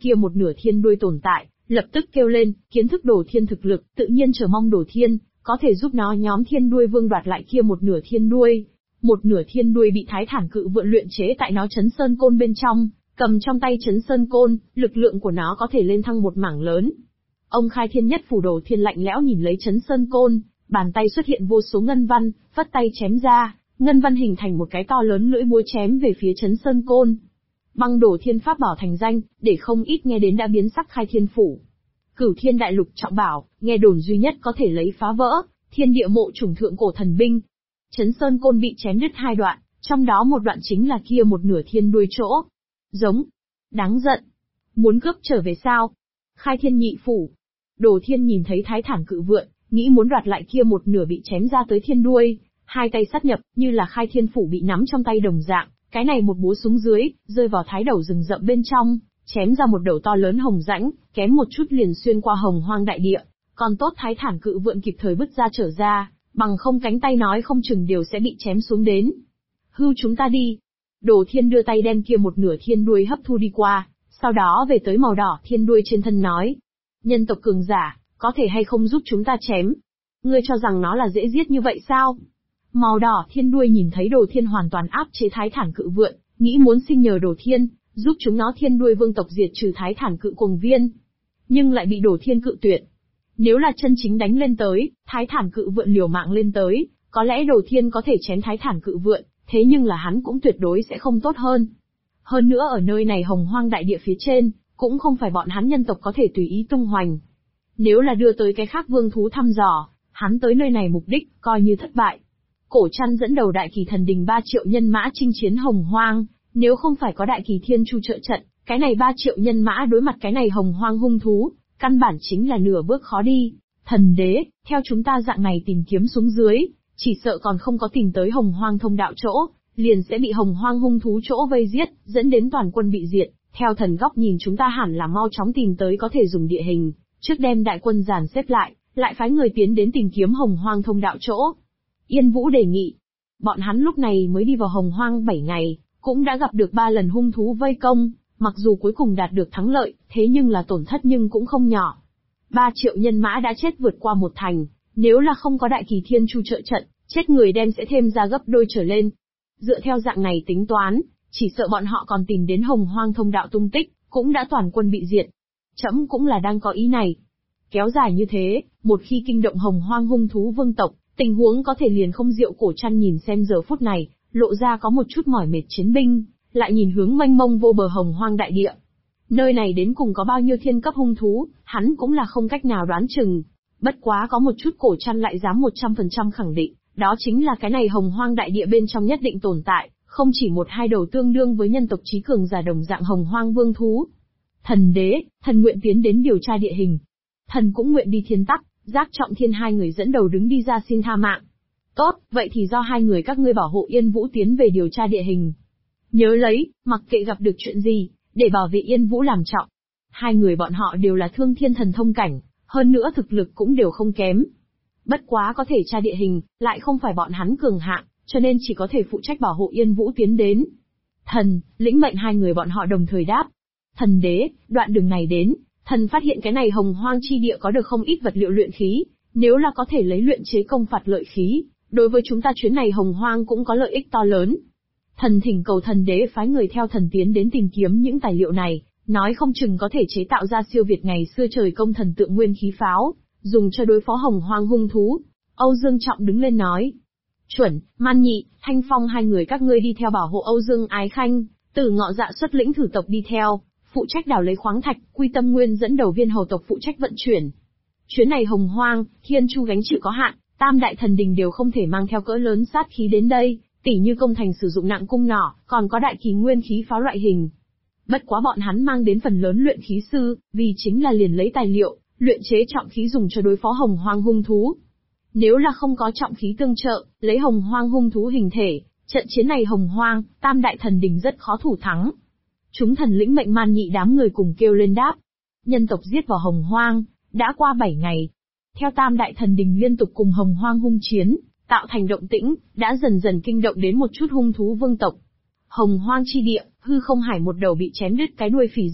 kia một nửa thiên đuôi tồn tại, lập tức kêu lên, kiến thức Đồ Thiên thực lực, tự nhiên chờ mong Đồ Thiên có thể giúp nó nhóm thiên đuôi vương đoạt lại kia một nửa thiên đuôi. Một nửa thiên đuôi bị Thái Thản Cự Vượn luyện chế tại nó Chấn Sơn Côn bên trong, cầm trong tay Chấn Sơn Côn, lực lượng của nó có thể lên thăng một mảng lớn. Ông Khai Thiên Nhất Phủ Đồ Thiên lạnh lẽo nhìn lấy Chấn Sơn Côn, bàn tay xuất hiện vô số ngân văn, vất tay chém ra, ngân văn hình thành một cái to lớn lưỡi búa chém về phía Chấn Sơn Côn. Băng Đồ Thiên pháp bảo thành danh, để không ít nghe đến đã biến sắc Khai Thiên Phủ. Cửu Thiên Đại Lục trọng bảo, nghe đồn duy nhất có thể lấy phá vỡ, Thiên Địa Mộ Chủng thượng cổ thần binh. Chấn Sơn Côn bị chém đứt hai đoạn, trong đó một đoạn chính là kia một nửa thiên đuôi chỗ. Giống. Đáng giận. Muốn cướp trở về sao? Khai Thiên Nhị Phủ. Đồ Thiên nhìn thấy Thái Thản Cự Vượn, nghĩ muốn đoạt lại kia một nửa bị chém ra tới thiên đuôi, hai tay sát nhập, như là Khai Thiên Phủ bị nắm trong tay đồng dạng, cái này một búa xuống dưới, rơi vào thái đầu rừng rậm bên trong, chém ra một đầu to lớn hồng rãnh, kém một chút liền xuyên qua hồng hoang đại địa, còn tốt Thái Thản Cự Vượn kịp thời bứt ra trở ra, bằng không cánh tay nói không chừng đều sẽ bị chém xuống đến. Hưu chúng ta đi. Đồ Thiên đưa tay đem kia một nửa thiên đuôi hấp thu đi qua, sau đó về tới màu đỏ thiên đuôi trên thân nói. Nhân tộc cường giả, có thể hay không giúp chúng ta chém? Ngươi cho rằng nó là dễ giết như vậy sao? Màu đỏ thiên đuôi nhìn thấy Đồ Thiên hoàn toàn áp chế Thái Thản Cự Vượn, nghĩ muốn xin nhờ Đồ Thiên, giúp chúng nó thiên đuôi vương tộc diệt trừ Thái Thản Cự Cuồng Viên. Nhưng lại bị Đồ Thiên cự tuyệt. Nếu là chân chính đánh lên tới, Thái Thản Cự Vượn liều mạng lên tới, có lẽ Đồ Thiên có thể chém Thái Thản Cự Vượn, thế nhưng là hắn cũng tuyệt đối sẽ không tốt hơn. Hơn nữa ở nơi này hồng hoang đại địa phía trên, cũng không phải bọn hắn nhân tộc có thể tùy ý tung hoành. Nếu là đưa tới cái khác vương thú thăm dò, hắn tới nơi này mục đích, coi như thất bại. Cổ Trăn dẫn đầu Đại Kỳ Thần Đình 3 triệu nhân mã chinh chiến hồng hoang, nếu không phải có Đại Kỳ Thiên Chu trợ trận, cái này 3 triệu nhân mã đối mặt cái này hồng hoang hung thú, căn bản chính là nửa bước khó đi. Thần đế, theo chúng ta dạng này tìm kiếm xuống dưới, chỉ sợ còn không có tìm tới hồng hoang thông đạo chỗ, liền sẽ bị hồng hoang hung thú chỗ vây giết, dẫn đến toàn quân bị diệt. Theo thần góc nhìn chúng ta hẳn là mau chóng tìm tới có thể dùng địa hình, trước đem đại quân dàn xếp lại phái người tiến đến tìm kiếm hồng hoang thông đạo chỗ. Yên Vũ đề nghị. Bọn hắn lúc này mới đi vào hồng hoang 7 ngày, cũng đã gặp được 3 lần hung thú vây công, mặc dù cuối cùng đạt được thắng lợi, thế nhưng là tổn thất nhưng cũng không nhỏ. 3 triệu nhân mã đã chết vượt qua một thành, nếu là không có Đại Kỳ Thiên Chu trợ trận, chết người đem sẽ thêm ra gấp đôi trở lên. Dựa theo dạng này tính toán, chỉ sợ bọn họ còn tìm đến hồng hoang thông đạo tung tích, cũng đã toàn quân bị diệt. Trẫm cũng là đang có ý này. Kéo dài như thế, một khi kinh động hồng hoang hung thú vương tộc, tình huống có thể liền không diệu. Cổ Trăn nhìn xem giờ phút này, lộ ra có một chút mỏi mệt chiến binh, lại nhìn hướng mênh mông vô bờ hồng hoang đại địa. Nơi này đến cùng có bao nhiêu thiên cấp hung thú, hắn cũng là không cách nào đoán chừng. Bất quá có một chút Cổ Trăn lại dám 100% khẳng định, đó chính là cái này hồng hoang đại địa bên trong nhất định tồn tại, không chỉ một hai đầu tương đương với nhân tộc trí cường giả đồng dạng hồng hoang vương thú. Thần đế, thần nguyện tiến đến điều tra địa hình. Thần cũng nguyện đi Thiên Tắc, Giác Trọng Thiên hai người dẫn đầu đứng đi ra xin tha mạng. Tốt, vậy thì do hai người các ngươi bảo hộ Yên Vũ tiến về điều tra địa hình. Nhớ lấy, mặc kệ gặp được chuyện gì, để bảo vệ Yên Vũ làm trọng. Hai người bọn họ đều là thương thiên thần thông cảnh, hơn nữa thực lực cũng đều không kém. Bất quá có thể tra địa hình, lại không phải bọn hắn cường hạng, cho nên chỉ có thể phụ trách bảo hộ Yên Vũ tiến đến. Thần, lĩnh mệnh. Hai người bọn họ đồng thời đáp. Thần đế, đoạn đường này đến, thần phát hiện cái này hồng hoang chi địa có được không ít vật liệu luyện khí, nếu là có thể lấy luyện chế công phạt lợi khí, đối với chúng ta chuyến này hồng hoang cũng có lợi ích to lớn. Thần thỉnh cầu thần đế phái người theo thần tiến đến tìm kiếm những tài liệu này, nói không chừng có thể chế tạo ra siêu việt ngày xưa trời công thần tượng nguyên khí pháo, dùng cho đối phó hồng hoang hung thú. Âu Dương Trọng đứng lên nói. Chuẩn, Man Nhị, Thanh Phong hai người các ngươi đi theo bảo hộ Âu Dương Ái Khanh, Tử Ngọ Dạ xuất lĩnh thử tộc đi theo, phụ trách đào lấy khoáng thạch, Quy Tâm Nguyên dẫn đầu viên hầu tộc phụ trách vận chuyển. Chuyến này hồng hoang, thiên chu gánh chịu có hạn, tam đại thần đình đều không thể mang theo cỡ lớn sát khí đến đây, tỉ như công thành sử dụng nặng cung nỏ, còn có đại kỳ nguyên khí pháo loại hình. Bất quá bọn hắn mang đến phần lớn luyện khí sư, vì chính là liền lấy tài liệu, luyện chế trọng khí dùng cho đối phó hồng hoang hung thú. Nếu là không có trọng khí tương trợ, lấy hồng hoang hung thú hình thể, trận chiến này hồng hoang, tam đại thần đình rất khó thủ thắng. Chúng thần lĩnh mệnh. Man Nhị đám người cùng kêu lên đáp. Nhân tộc giết vào hồng hoang, đã qua 7 ngày. Theo tam đại thần đình liên tục cùng hồng hoang hung chiến, tạo thành động tĩnh, đã dần dần kinh động đến một chút hung thú vương tộc. Hồng hoang chi địa, hư không hải một đầu bị chém đứt cái đuôi phỉ di,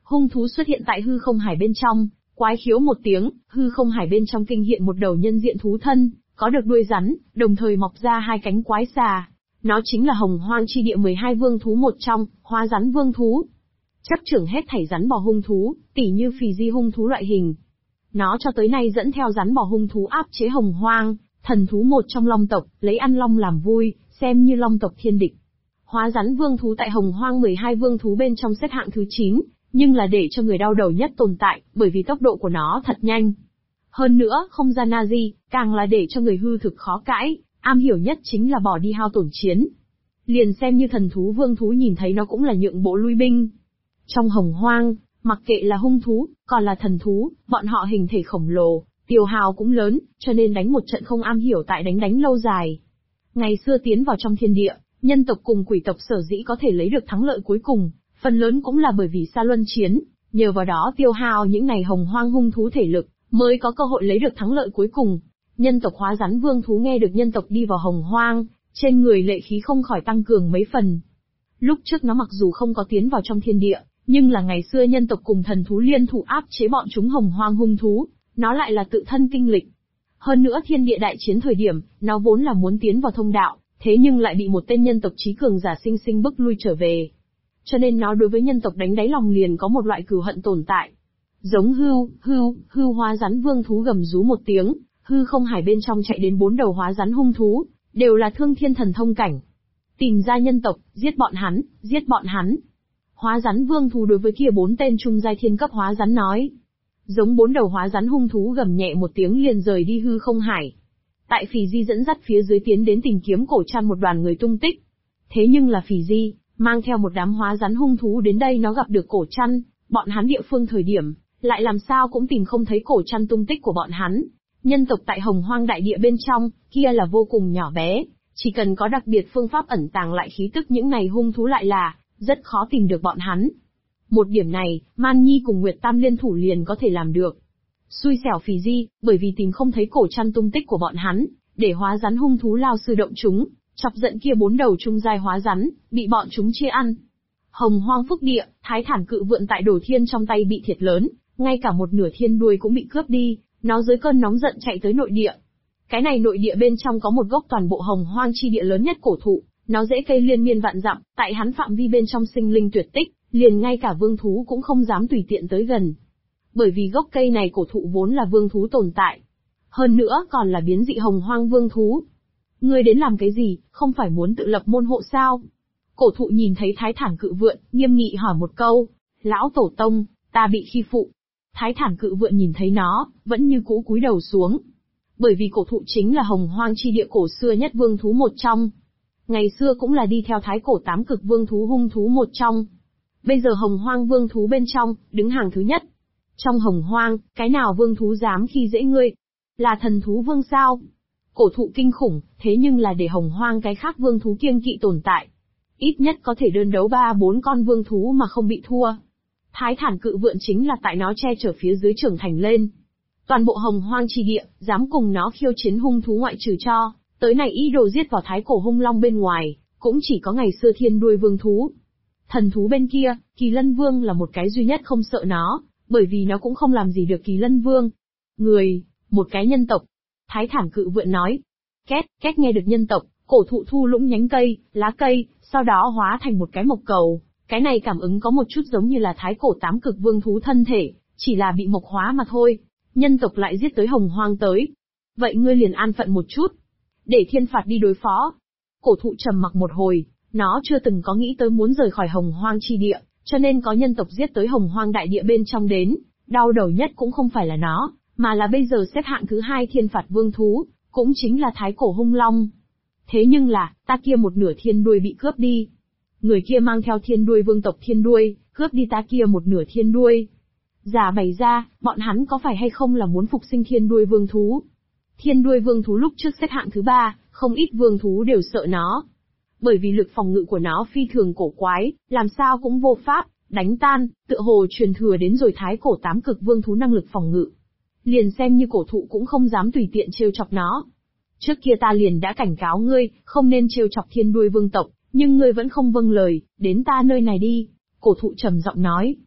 Hung thú xuất hiện tại hư không hải bên trong, quái khiếu một tiếng, hư không hải bên trong kinh hiện một đầu nhân diện thú thân, có được đuôi rắn, đồng thời mọc ra hai cánh quái xà. Nó chính là Hồng Hoang chi địa 12 vương thú một trong, Hóa rắn vương thú. Chấp trưởng hết thảy rắn bò hung thú, tỉ như phì di hung thú loại hình. Nó cho tới nay dẫn theo rắn bò hung thú áp chế Hồng Hoang, thần thú một trong long tộc, lấy ăn long làm vui, xem như long tộc thiên địch. Hóa rắn vương thú tại Hồng Hoang 12 vương thú bên trong xếp hạng thứ 9, nhưng là để cho người đau đầu nhất tồn tại, bởi vì tốc độ của nó thật nhanh. Hơn nữa, không gian Nazi, càng là để cho người hư thực khó cãi, am hiểu nhất chính là bỏ đi hao tổn chiến. Liền xem như thần thú vương thú nhìn thấy nó cũng là nhượng bộ lui binh. Trong Hồng Hoang, mặc kệ là hung thú, còn là thần thú, bọn họ hình thể khổng lồ, tiêu hao cũng lớn, cho nên đánh một trận không am hiểu tại đánh lâu dài. Ngày xưa tiến vào trong thiên địa, nhân tộc cùng quỷ tộc sở dĩ có thể lấy được thắng lợi cuối cùng, phần lớn cũng là bởi vì xa luân chiến, nhờ vào đó tiêu hao những ngày Hồng Hoang hung thú thể lực, mới có cơ hội lấy được thắng lợi cuối cùng. Nhân tộc Hóa rắn vương thú nghe được nhân tộc đi vào Hồng Hoang, trên người lệ khí không khỏi tăng cường mấy phần. Lúc trước nó mặc dù không có tiến vào trong thiên địa, nhưng là ngày xưa nhân tộc cùng thần thú liên thủ áp chế bọn chúng Hồng Hoang hung thú, nó lại là tự thân kinh lịch. Hơn nữa thiên địa đại chiến thời điểm, nó vốn là muốn tiến vào thông đạo, thế nhưng lại bị một tên nhân tộc trí cường giả sinh sinh bức lui trở về. Cho nên nó đối với nhân tộc đánh đáy lòng liền có một loại cừu hận tồn tại. Giống hưu hóa rắn vương thú gầm rú một tiếng, hư không hải bên trong chạy đến 4 đầu hóa rắn hung thú, đều là thương thiên thần thông cảnh. Tìm ra nhân tộc, giết bọn hắn, giết bọn hắn. Hóa rắn vương thú đối với kia 4 tên trung giai thiên cấp hóa rắn nói. Giống 4 đầu hóa rắn hung thú gầm nhẹ một tiếng liền rời đi hư không hải. Tại Phì Di dẫn dắt phía dưới tiến đến tìm kiếm cổ trăn một đoàn người tung tích. Thế nhưng là Phì Di, mang theo một đám hóa rắn hung thú đến đây nó gặp được cổ trăn, bọn hắn địa phương thời điểm, lại làm sao cũng tìm không thấy cổ trăn tung tích của bọn hắn. Nhân tộc tại Hồng Hoang đại địa bên trong, kia là vô cùng nhỏ bé, chỉ cần có đặc biệt phương pháp ẩn tàng lại khí tức những này hung thú lại là, rất khó tìm được bọn hắn. Một điểm này, Man Nhi cùng Nguyệt Tam liên thủ liền có thể làm được. Xui xẻo Phì Di, bởi vì tìm không thấy cổ trăn tung tích của bọn hắn, để hóa rắn hung thú lao sư động chúng, chọc giận kia 4 đầu trung giai hóa rắn, bị bọn chúng chia ăn. Hồng Hoang phúc địa, Thái Thản cự vượn tại Đồ Thiên trong tay bị thiệt lớn, ngay cả một nửa thiên đuôi cũng bị cướp đi, nó dưới cơn nóng giận chạy tới nội địa. Cái này nội địa bên trong có một gốc toàn bộ Hồng Hoang chi địa lớn nhất cổ thụ, nó rễ cây liên miên vạn dặm, tại hắn phạm vi bên trong sinh linh tuyệt tích, liền ngay cả vương thú cũng không dám tùy tiện tới gần. Bởi vì gốc cây này cổ thụ vốn là vương thú tồn tại. Hơn nữa còn là biến dị Hồng Hoang vương thú. Ngươi đến làm cái gì, không phải muốn tự lập môn hộ sao? Cổ thụ nhìn thấy Thái Thản cự vượn, nghiêm nghị hỏi một câu. Lão tổ tông, ta bị khi phụ. Thái Thản cự vượn nhìn thấy nó, vẫn như cũ cúi đầu xuống. Bởi vì cổ thụ chính là Hồng Hoang chi địa cổ xưa nhất vương thú một trong. Ngày xưa cũng là đi theo thái cổ 8 cực vương thú hung thú một trong. Bây giờ Hồng Hoang vương thú bên trong, đứng hàng thứ nhất. Trong Hồng Hoang, cái nào vương thú dám khi dễ ngươi? Là thần thú vương sao? Cổ thụ kinh khủng, thế nhưng là để Hồng Hoang cái khác vương thú kiêng kỵ tồn tại. Ít nhất có thể đơn đấu 3-4 con vương thú mà không bị thua. Thái Thản cự vượn chính là tại nó che chở phía dưới trưởng thành lên. Toàn bộ Hồng Hoang chi địa, dám cùng nó khiêu chiến hung thú ngoại trừ cho, tới này ý đồ giết vào thái cổ hung long bên ngoài, cũng chỉ có ngày xưa thiên đuôi vương thú. Thần thú bên kia, Kỳ Lân Vương là một cái duy nhất không sợ nó, bởi vì nó cũng không làm gì được Kỳ Lân Vương. Người, một cái nhân tộc. Thái Thản cự vượn nói. Két nghe được nhân tộc, cổ thụ thu lũng nhánh cây, lá cây, sau đó hóa thành một cái mộc cầu. Cái này cảm ứng có một chút giống như là thái cổ 8 cực vương thú thân thể, chỉ là bị mộc hóa mà thôi. Nhân tộc lại giết tới Hồng Hoang tới. Vậy ngươi liền an phận một chút. Để thiên phạt đi đối phó. Cổ thụ trầm mặc một hồi, nó chưa từng có nghĩ tới muốn rời khỏi Hồng Hoang chi địa, cho nên có nhân tộc giết tới Hồng Hoang đại địa bên trong đến. Đau đầu nhất cũng không phải là nó, mà là bây giờ xếp hạng thứ 2 thiên phạt vương thú, cũng chính là thái cổ hung long. Thế nhưng là, ta kia một nửa thiên đuôi bị cướp đi. Người kia mang theo thiên đuôi vương tộc thiên đuôi, cướp đi ta kia một nửa thiên đuôi. Giả bày ra, bọn hắn có phải hay không là muốn phục sinh thiên đuôi vương thú? Thiên đuôi vương thú lúc trước xếp hạng thứ 3, không ít vương thú đều sợ nó. Bởi vì lực phòng ngự của nó phi thường cổ quái, làm sao cũng vô pháp đánh tan, tựa hồ truyền thừa đến rồi thái cổ 8 cực vương thú năng lực phòng ngự. Liền xem như cổ thụ cũng không dám tùy tiện trêu chọc nó. Trước kia ta liền đã cảnh cáo ngươi, không nên trêu chọc thiên đuôi vương tộc, nhưng ngươi vẫn không vâng lời, đến ta nơi này đi. Cổ thụ trầm giọng nói.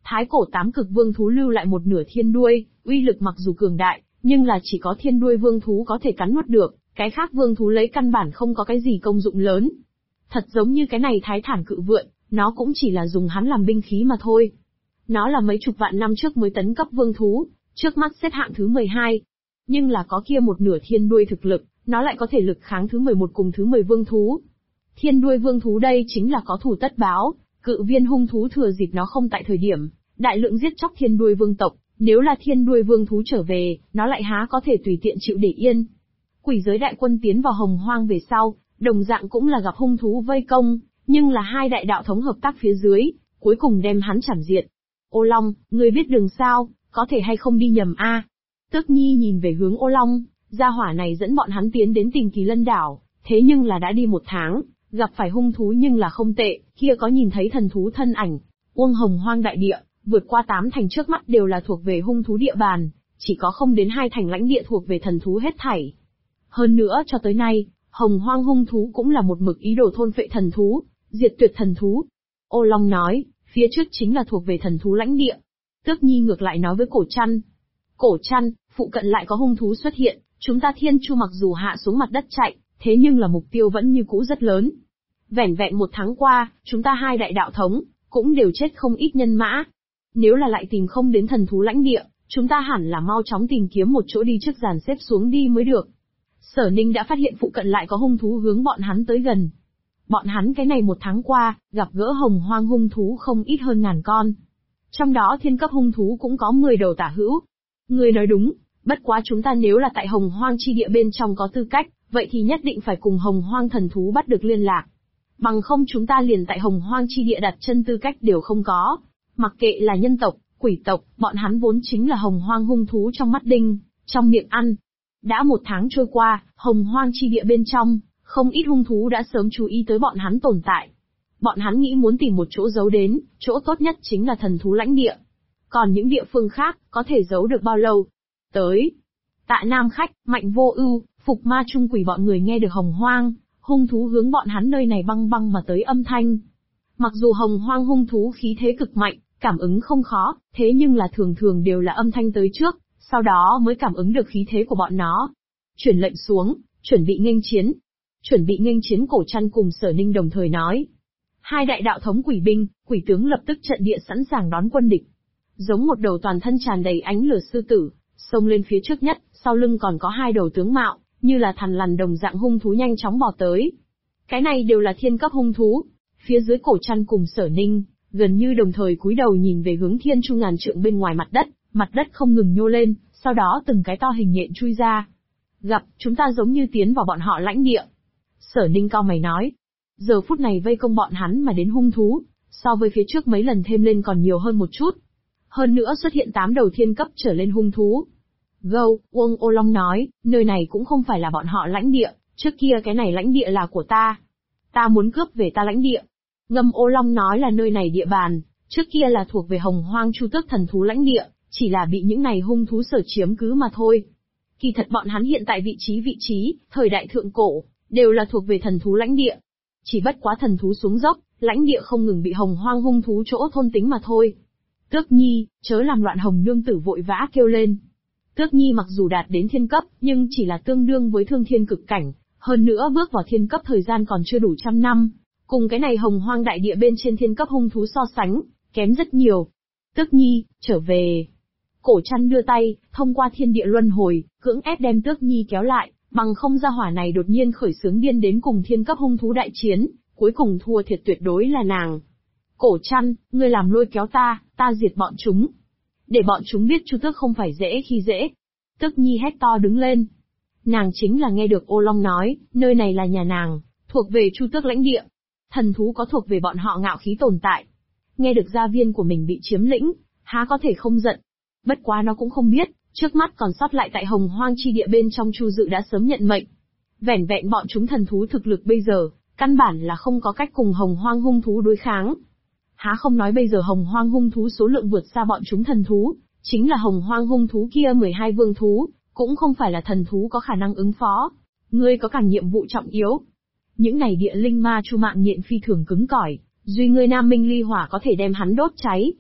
Thái cổ tám cực vương thú lưu lại một nửa thiên đuôi, uy lực mặc dù cường đại, nhưng là chỉ có thiên đuôi vương thú có thể cắn nuốt được, cái khác vương thú lấy căn bản không có cái gì công dụng lớn. Thật giống như cái này thái thản cự vượn, nó cũng chỉ là dùng hắn làm binh khí mà thôi. Nó là mấy chục vạn năm trước mới tấn cấp vương thú, trước mắt xếp hạng thứ 12. Nhưng là có kia một nửa thiên đuôi thực lực, nó lại có thể lực kháng thứ 11 cùng thứ 10 vương thú. Thiên đuôi vương thú đây chính là có thù tất báo, cự viên hung thú thừa dịp nó không tại thời điểm, đại lượng giết chóc thiên đuôi vương tộc, nếu là thiên đuôi vương thú trở về, nó lại há có thể tùy tiện chịu để yên. Quỷ giới đại quân tiến vào hồng hoang về sau, đồng dạng cũng là gặp hung thú vây công, nhưng là hai đại đạo thống hợp tác phía dưới, cuối cùng đem hắn chảm diệt. Ô Long, ngươi biết đường sao, có thể hay không đi nhầm a? Tước Nhi nhìn về hướng Ô Long, gia hỏa này dẫn bọn hắn tiến đến Tình Kỳ Lân đảo, thế nhưng là đã đi 1 tháng, gặp phải hung thú nhưng là không tệ, kia có nhìn thấy thần thú thân ảnh. Uông hồng hoang đại địa, vượt qua 8 thành trước mắt đều là thuộc về hung thú địa bàn, chỉ có không đến 2 thành lãnh địa thuộc về thần thú hết thảy. Hơn nữa cho tới nay, hồng hoang hung thú cũng là một mực ý đồ thôn phệ thần thú, diệt tuyệt thần thú. Ô Long nói, phía trước chính là thuộc về thần thú lãnh địa. Tước Nhi ngược lại nói với Cổ Trăn. Cổ Trăn, phụ cận lại có hung thú xuất hiện, chúng ta Thiên Chu mặc dù hạ xuống mặt đất chạy, thế nhưng là mục tiêu vẫn như cũ rất lớn. Vẻn vẹn 1 tháng qua, chúng ta hai đại đạo thống, cũng đều chết không ít nhân mã. Nếu là lại tìm không đến thần thú lãnh địa, chúng ta hẳn là mau chóng tìm kiếm một chỗ đi trước dàn xếp xuống đi mới được. Sở Ninh đã phát hiện phụ cận lại có hung thú hướng bọn hắn tới gần. Bọn hắn cái này 1 tháng qua, gặp gỡ hồng hoang hung thú không ít hơn 1000 con. Trong đó thiên cấp hung thú cũng có 10 đầu tả hữu. Người nói đúng, bất quá chúng ta nếu là tại hồng hoang chi địa bên trong có tư cách, vậy thì nhất định phải cùng hồng hoang thần thú bắt được liên lạc. Bằng không chúng ta liền tại hồng hoang chi địa đặt chân tư cách đều không có. Mặc kệ là nhân tộc, quỷ tộc, bọn hắn vốn chính là hồng hoang hung thú trong mắt đinh, trong miệng ăn. Đã 1 tháng trôi qua, hồng hoang chi địa bên trong, không ít hung thú đã sớm chú ý tới bọn hắn tồn tại. Bọn hắn nghĩ muốn tìm một chỗ giấu đến, chỗ tốt nhất chính là thần thú lãnh địa. Còn những địa phương khác, có thể giấu được bao lâu? Tới. Tạ Nam Khách, Mạnh Vô Ưu, Phục Ma Trung Quỷ bọn người nghe được hồng hoang, hung thú hướng bọn hắn nơi này băng băng mà tới âm thanh. Mặc dù hồng hoang hung thú khí thế cực mạnh, cảm ứng không khó, thế nhưng là thường thường đều là âm thanh tới trước, sau đó mới cảm ứng được khí thế của bọn nó. Truyền lệnh xuống, chuẩn bị nghênh chiến. Chuẩn bị nghênh chiến. Cổ Trăn cùng Sở Ninh đồng thời nói. Hai đại đạo thống quỷ binh, quỷ tướng lập tức trận địa sẵn sàng đón quân địch. Giống một đầu toàn thân tràn đầy ánh lửa sư tử, xông lên phía trước nhất, sau lưng còn có 2 đầu tướng mạo, như là thằn lằn đồng dạng hung thú nhanh chóng bò tới. Cái này đều là thiên cấp hung thú. Phía dưới Cổ Trăn cùng Sở Ninh, gần như đồng thời cúi đầu nhìn về hướng Thiên Chu ngàn trượng bên ngoài mặt đất không ngừng nhô lên, sau đó từng cái to hình nhện chui ra. Gặp, chúng ta giống như tiến vào bọn họ lãnh địa. Sở Ninh cau mày nói. Giờ phút này vây công bọn hắn mà đến hung thú, so với phía trước mấy lần thêm lên còn nhiều hơn một chút. Hơn nữa xuất hiện 8 đầu thiên cấp trở lên hung thú. Gâu, Uông Ô Long nói, nơi này cũng không phải là bọn họ lãnh địa, trước kia cái này lãnh địa là của ta. Ta muốn cướp về ta lãnh địa. Ngâm Ô Long nói là nơi này địa bàn, trước kia là thuộc về hồng hoang chu tước thần thú lãnh địa, chỉ là bị những này hung thú sở chiếm cứ mà thôi. Kỳ thật bọn hắn hiện tại vị trí, thời đại thượng cổ, đều là thuộc về thần thú lãnh địa. Chỉ bất quá thần thú xuống dốc, lãnh địa không ngừng bị hồng hoang hung thú chỗ thôn tính mà thôi. Tước Nhi, chớ làm loạn. Hồng nương tử vội vã kêu lên. Tước Nhi mặc dù đạt đến thiên cấp, nhưng chỉ là tương đương với thương thiên cực cảnh, hơn nữa bước vào thiên cấp thời gian còn chưa đủ 100 năm. Cùng cái này hồng hoang đại địa bên trên thiên cấp hung thú so sánh, kém rất nhiều. Tước Nhi, trở về. Cổ Trăn đưa tay, thông qua thiên địa luân hồi, cưỡng ép đem Tước Nhi kéo lại, bằng không gia hỏa này đột nhiên khởi xướng điên đến cùng thiên cấp hung thú đại chiến, cuối cùng thua thiệt tuyệt đối là nàng. Cổ Trăn, ngươi làm lôi kéo ta diệt bọn chúng. Để bọn chúng biết Chu Tước không phải dễ khi dễ. Tước Nhi hét to đứng lên. Nàng chính là nghe được Ô Long nói, nơi này là nhà nàng, thuộc về Chu Tước lãnh địa. Thần thú có thuộc về bọn họ ngạo khí tồn tại. Nghe được gia viên của mình bị chiếm lĩnh, há có thể không giận. Bất quá nó cũng không biết, trước mắt còn sót lại tại hồng hoang chi địa bên trong Chu Dự đã sớm nhận mệnh. Vẻn vẹn bọn chúng thần thú thực lực bây giờ, căn bản là không có cách cùng hồng hoang hung thú đối kháng. Há không nói bây giờ hồng hoang hung thú số lượng vượt xa bọn chúng thần thú, chính là hồng hoang hung thú kia 12 vương thú, cũng không phải là thần thú có khả năng ứng phó. Ngươi có càng nhiệm vụ trọng yếu. Những này địa linh ma chu mạng nhện phi thường cứng cỏi, duy ngươi Nam Minh ly hỏa có thể đem hắn đốt cháy.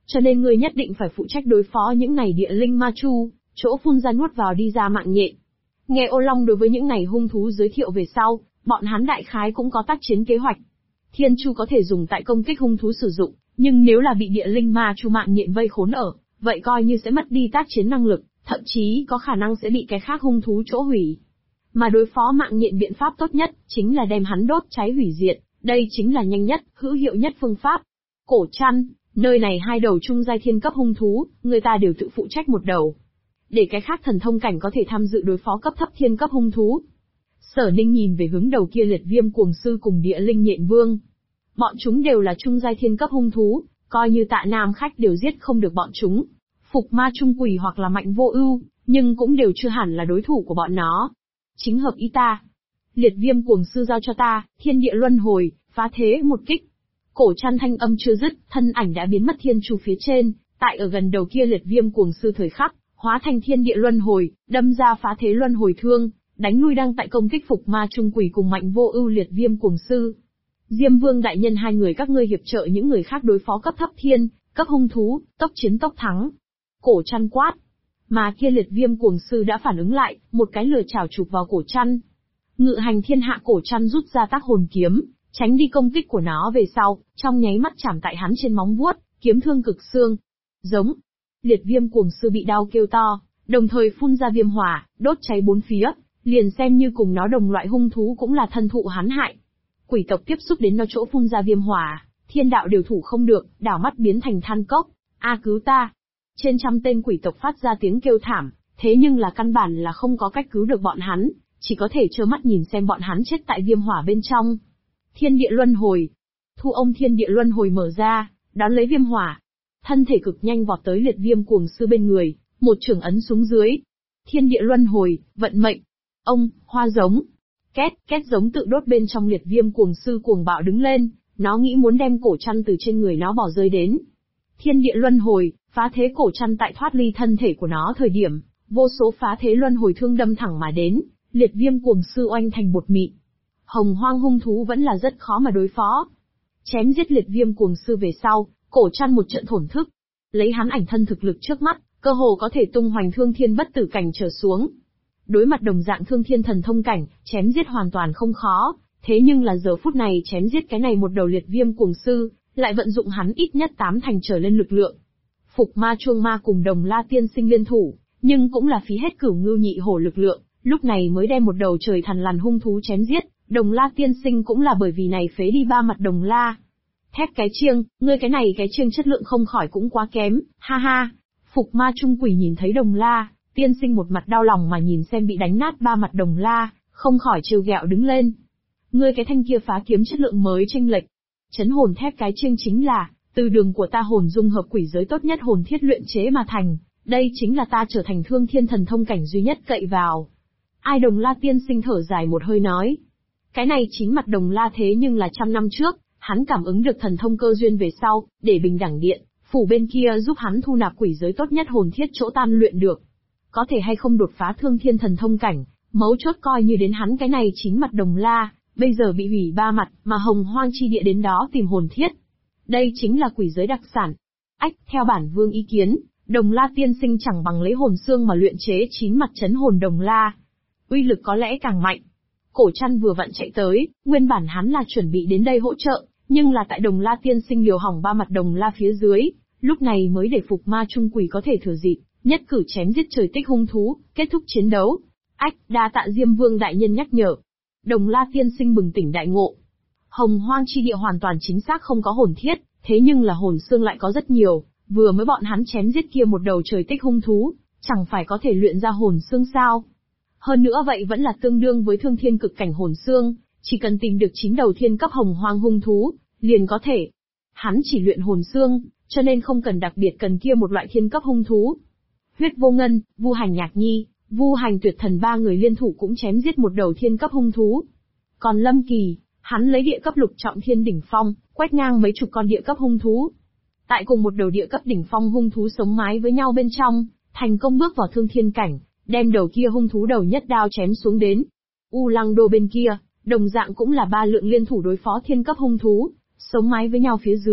Cho nên ngươi nhất định phải phụ trách đối phó những này địa linh ma chu, chỗ phun ra nuốt vào đi ra mạng nhện. Nghe Ô Long đối với những này hung thú giới thiệu về sau, bọn hắn đại khái cũng có tác chiến kế hoạch. Thiên chu có thể dùng tại công kích hung thú sử dụng, nhưng nếu là bị địa linh ma chu mạng nhện vây khốn ở, vậy coi như sẽ mất đi tác chiến năng lực, thậm chí có khả năng sẽ bị cái khác hung thú chỗ hủy. Mà đối phó mạng nhện biện pháp tốt nhất, chính là đem hắn đốt cháy hủy diệt, đây chính là nhanh nhất, hữu hiệu nhất phương pháp. Cổ Trăn, nơi này 2 đầu trung giai thiên cấp hung thú, người ta đều tự phụ trách một đầu. Để cái khác thần thông cảnh có thể tham dự đối phó cấp thấp thiên cấp hung thú. Sở Ninh nhìn về hướng đầu kia liệt viêm cuồng sư cùng địa linh nhện vương. Bọn chúng đều là trung giai thiên cấp hung thú, coi như Tạ Nam khách đều giết không được bọn chúng. Phục ma trung quỷ hoặc là mạnh vô ưu, nhưng cũng đều chưa hẳn là đối thủ của bọn nó. Chính hợp ý ta. Liệt viêm cuồng sư giao cho ta, thiên địa luân hồi, phá thế một kích. Cổ Trăn thanh âm chưa dứt, thân ảnh đã biến mất thiên chu phía trên, tại ở gần đầu kia liệt viêm cuồng sư thời khắc, hóa thành thiên địa luân hồi, đâm ra phá thế luân hồi thương, đánh lui đang tại công kích phục ma trung quỷ cùng mạnh vô ưu liệt viêm cuồng sư. Diêm Vương đại nhân, 2 người các ngươi hiệp trợ những người khác đối phó cấp thấp thiên, cấp hung thú, tốc chiến tốc thắng. Cổ Trăn quát. Mà kia liệt viêm cuồng sư đã phản ứng lại, một cái lừa chảo chụp vào Cổ Trăn. Ngự hành thiên hạ Cổ Trăn rút ra tác hồn kiếm, tránh đi công kích của nó về sau, trong nháy mắt chạm tại hắn trên móng vuốt, kiếm thương cực xương. Giống. Liệt viêm cuồng sư bị đau kêu to, đồng thời phun ra viêm hỏa, đốt cháy 4 phía, liền xem như cùng nó đồng loại hung thú cũng là thân thụ hắn hại. Quỷ tộc tiếp xúc đến nó chỗ phun ra viêm hỏa, thiên đạo điều thủ không được, đảo mắt biến thành than cốc. A cứu ta! Trên trăm tên quỷ tộc phát ra tiếng kêu thảm, thế nhưng là căn bản là không có cách cứu được bọn hắn, chỉ có thể trơ mắt nhìn xem bọn hắn chết tại viêm hỏa bên trong. Thiên địa luân hồi. Thu ông thiên địa luân hồi mở ra, đón lấy viêm hỏa. Thân thể cực nhanh vọt tới liệt viêm cuồng sư bên người, một chưởng ấn xuống dưới. Thiên địa luân hồi, vận mệnh. Ông, hoa giống. Két giống tự đốt bên trong liệt viêm cuồng sư cuồng bạo đứng lên, nó nghĩ muốn đem Cổ Trăn từ trên người nó bỏ rơi đến. Thiên địa luân hồi, phá thế Cổ Trăn tại thoát ly thân thể của nó thời điểm, vô số phá thế luân hồi thương đâm thẳng mà đến, liệt viêm cuồng sư oanh thành bột mịn. Hồng hoang hung thú vẫn là rất khó mà đối phó. Chém giết liệt viêm cuồng sư về sau, Cổ Trăn một trận thổn thức. Lấy hắn ảnh thân thực lực trước mắt, cơ hồ có thể tung hoành thương thiên bất tử cảnh trở xuống. Đối mặt đồng dạng thương thiên thần thông cảnh, chém giết hoàn toàn không khó, thế nhưng là giờ phút này chém giết cái này một đầu liệt viêm cuồng sư, lại vận dụng hắn ít nhất 8 thành trở lên lực lượng. Phục ma chuông ma cùng Đồng La tiên sinh liên thủ, nhưng cũng là phí hết cửu ngưu nhị hổ lực lượng, lúc này mới đem một đầu trời thần lằn hung thú chém giết. Đồng La tiên sinh cũng là bởi vì này phế đi 3 mặt Đồng La. Thét cái chiêng, ngươi cái này cái chiêng chất lượng không khỏi cũng quá kém, ha ha. Phục ma trung quỷ nhìn thấy Đồng La tiên sinh một mặt đau lòng mà nhìn xem bị đánh nát 3 mặt Đồng La, không khỏi trêu ghẹo đứng lên. Ngươi cái thanh kia phá kiếm chất lượng mới chênh lệch. Chấn hồn thép cái chiêng chính là từ đường của ta hồn dung hợp quỷ giới tốt nhất hồn thiết luyện chế mà thành, đây chính là ta trở thành thương thiên thần thông cảnh duy nhất cậy vào. Ai Đồng La tiên sinh thở dài một hơi nói. Cái này chính mặt Đồng La thế nhưng là 100 năm trước, hắn cảm ứng được thần thông cơ duyên về sau, để Bình Đẳng Điện, phủ bên kia giúp hắn thu nạp quỷ giới tốt nhất hồn thiết chỗ tan luyện được. Có thể hay không đột phá thương thiên thần thông cảnh, mấu chốt coi như đến hắn cái này chính mặt Đồng La, bây giờ bị hủy 3 mặt, mà hồng hoang chi địa đến đó tìm hồn thiết. Đây chính là quỷ giới đặc sản. Ách, theo bản vương ý kiến, Đồng La tiên sinh chẳng bằng lấy hồn xương mà luyện chế 9 mặt chấn hồn Đồng La. Uy lực có lẽ càng mạnh. Cổ Trăn vừa vặn chạy tới, nguyên bản hắn là chuẩn bị đến đây hỗ trợ, nhưng là tại Đồng La tiên sinh liều hỏng 3 mặt Đồng La phía dưới, lúc này mới để Phục ma trung quỷ có thể thừa dịp, nhất cử chém giết trời tích hung thú, kết thúc chiến đấu. Ách, đa tạ Diêm Vương đại nhân nhắc nhở. Đồng La tiên sinh bừng tỉnh đại ngộ. Hồng hoang chi địa hoàn toàn chính xác không có hồn thiết, thế nhưng là hồn xương lại có rất nhiều, vừa mới bọn hắn chém giết kia một đầu trời tích hung thú, chẳng phải có thể luyện ra hồn xương sao? Hơn nữa vậy vẫn là tương đương với thương thiên cực cảnh hồn xương, chỉ cần tìm được 9 đầu thiên cấp hồng hoang hung thú, liền có thể. Hắn chỉ luyện hồn xương, cho nên không cần đặc biệt cần kia một loại thiên cấp hung thú. Huyết Vô Ngân, Vu Hành Nhạc Nhi, Vu Hành Tuyệt Thần 3 người liên thủ cũng chém giết một đầu thiên cấp hung thú. Còn Lâm Kỳ, hắn lấy địa cấp lục trọng thiên đỉnh phong, quét ngang mấy chục con địa cấp hung thú. Tại cùng một đầu địa cấp đỉnh phong hung thú sống mái với nhau bên trong, thành công bước vào thương thiên cảnh, đem đầu kia hung thú đầu nhất đao chém xuống đến. U Lăng Đô bên kia, đồng dạng cũng là 3 lượng liên thủ đối phó thiên cấp hung thú, sống mái với nhau phía dưới,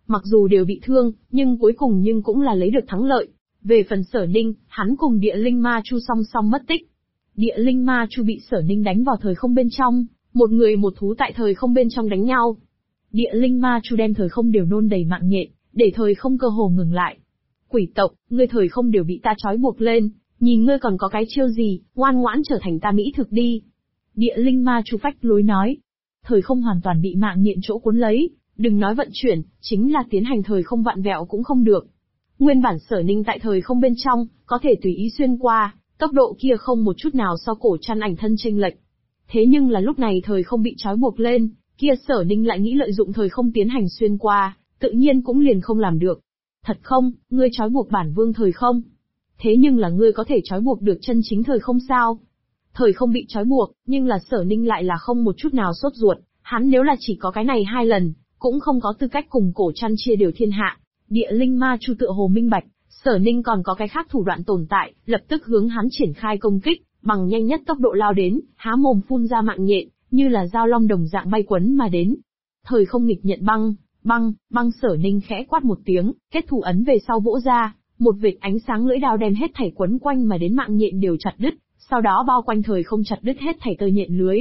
Mặc dù đều bị thương, nhưng cuối cùng cũng là lấy được thắng lợi. Về phần Sở Ninh, hắn cùng Địa Linh Ma Chu song song mất tích. Địa Linh Ma Chu bị Sở Ninh đánh vào thời không bên trong, một người một thú tại thời không bên trong đánh nhau. Địa Linh Ma Chu đem thời không đều nôn đầy mạng nhện, để thời không cơ hồ ngừng lại. Quỷ tộc, ngươi thời không đều bị ta trói buộc lên, nhìn ngươi còn có cái chiêu gì, ngoan ngoãn trở thành ta mỹ thực đi. Địa Linh Ma Chu phách lối nói. Thời không hoàn toàn bị mạng nhện chỗ cuốn lấy, đừng nói vận chuyển, chính là tiến hành thời không vặn vẹo cũng không được. Nguyên bản Sở Ninh tại thời không bên trong, có thể tùy ý xuyên qua, tốc độ kia không một chút nào so cổ chăn ảnh thân chênh lệch. Thế nhưng là lúc này thời không bị trói buộc lên, kia Sở Ninh lại nghĩ lợi dụng thời không tiến hành xuyên qua, tự nhiên cũng liền không làm được. Thật không, ngươi trói buộc bản vương thời không? Thế nhưng là ngươi có thể trói buộc được chân chính thời không sao? Thời không bị trói buộc, nhưng là Sở Ninh lại là không một chút nào sốt ruột, hắn nếu là chỉ có cái này 2 lần, cũng không có tư cách cùng cổ chăn chia đều thiên hạ. Địa Linh Ma Chu tựa hồ minh bạch, Sở Ninh còn có cái khác thủ đoạn tồn tại, lập tức hướng hắn triển khai công kích, bằng nhanh nhất tốc độ lao đến, há mồm phun ra mạng nhện, như là dao long đồng dạng bay quấn mà đến. Thời không nghịch nhận băng, Sở Ninh khẽ quát một tiếng, kết thủ ấn về sau vỗ ra, một vệt ánh sáng lưỡi đao đem hết thảy quấn quanh mà đến mạng nhện đều chặt đứt, sau đó bao quanh thời không chặt đứt hết thảy tơ nhện lưới.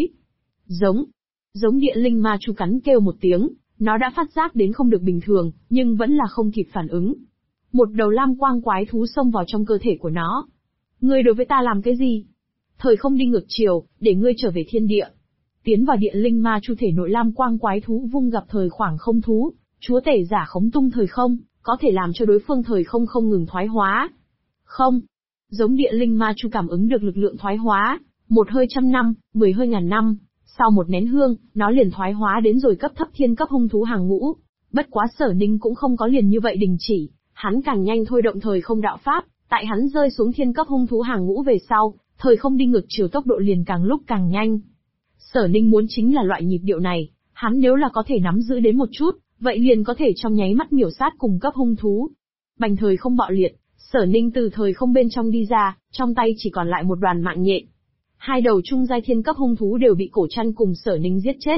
Giống Địa Linh Ma Chu cắn kêu một tiếng, nó đã phát giác đến không được bình thường, nhưng vẫn là không kịp phản ứng. Một đầu lam quang quái thú xông vào trong cơ thể của nó. Ngươi đối với ta làm cái gì? Thời không đi ngược chiều, để ngươi trở về thiên địa. Tiến vào Địa Linh Ma Chu thể nội lam quang quái thú vung gặp thời khoảng không thú, chúa tể giả khống tung thời không, có thể làm cho đối phương thời không không ngừng thoái hóa. Không. Giống Địa Linh Ma Chu cảm ứng được lực lượng thoái hóa, một hơi 100 năm, 10 hơi ngàn năm, sau một nén hương, nó liền thoái hóa đến rồi cấp thấp thiên cấp hung thú hàng ngũ. Bất quá Sở Ninh cũng không có liền như vậy đình chỉ, hắn càng nhanh thôi động thời không đạo pháp, tại hắn rơi xuống thiên cấp hung thú hàng ngũ về sau, thời không đi ngược chiều tốc độ liền càng lúc càng nhanh. Sở Ninh muốn chính là loại nhịp điệu này, hắn nếu là có thể nắm giữ đến một chút, vậy liền có thể trong nháy mắt miểu sát cùng cấp hung thú. Bành thời không bạo liệt, Sở Ninh từ thời không bên trong đi ra, trong tay chỉ còn lại một đoàn mạng nhện. 2 đầu trung giai thiên cấp hung thú đều bị cổ chăn cùng Sở Ninh giết chết.